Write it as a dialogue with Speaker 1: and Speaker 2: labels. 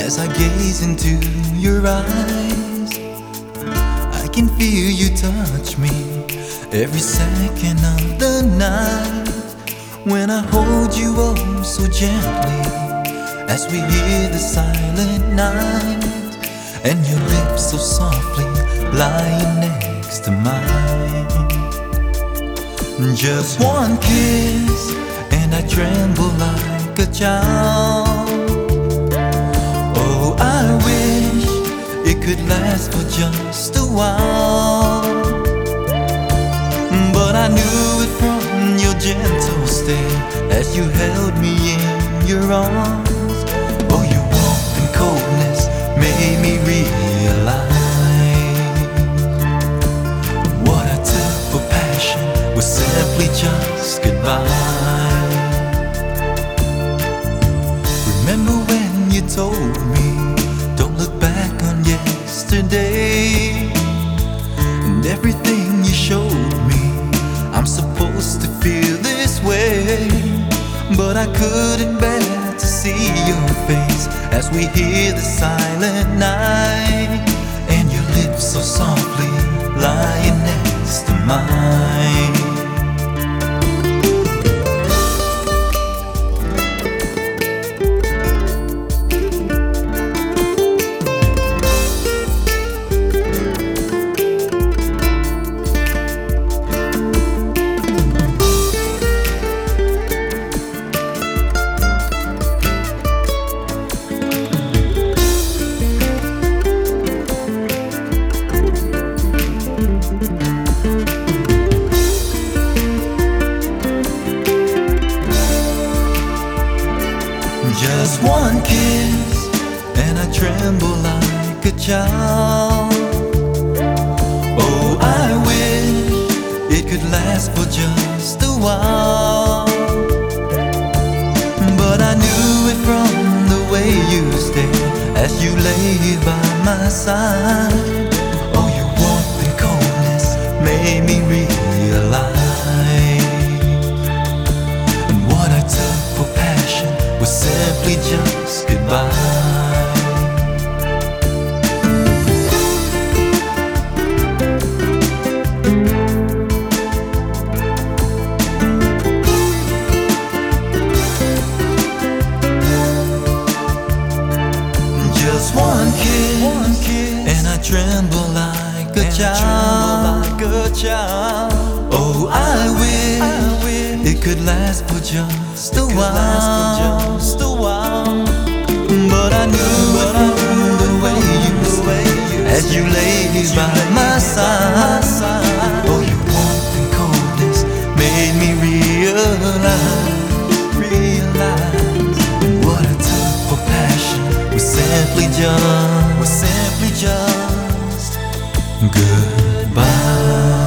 Speaker 1: As I gaze into your eyes, I can feel you touch me every second of the night. When I hold you oh so gently, as we hear the silent night, and your lips so softly lying next to mine. Just one kiss and I tremble like a child. Oh, I wish it could last for just a while, but I knew it from your gentle stare as you held me in your arms. Oh, your warmth and coldness made me realize what I took for passion was simply just goodbye. Remember when you told me, don't look back on yesterday, and everything you showed me, I'm supposed to feel this way. But I couldn't bear to see your face as we hear the silent night, and your lips so softly lying next to mine. Just one kiss and I tremble like a child. Oh, I wish it could last for just a while, but I knew it from the way you stared as you lay by my side. Oh, your warmth and coldness made me realize what I took for passion was simply just goodbye. Just one kiss, and I tremble like a child. Oh, I wish it could last for just a while, but I knew the way you as you lay by my side. Oh, your warmth and coldness made me realize what I took for passion was simply just goodbye.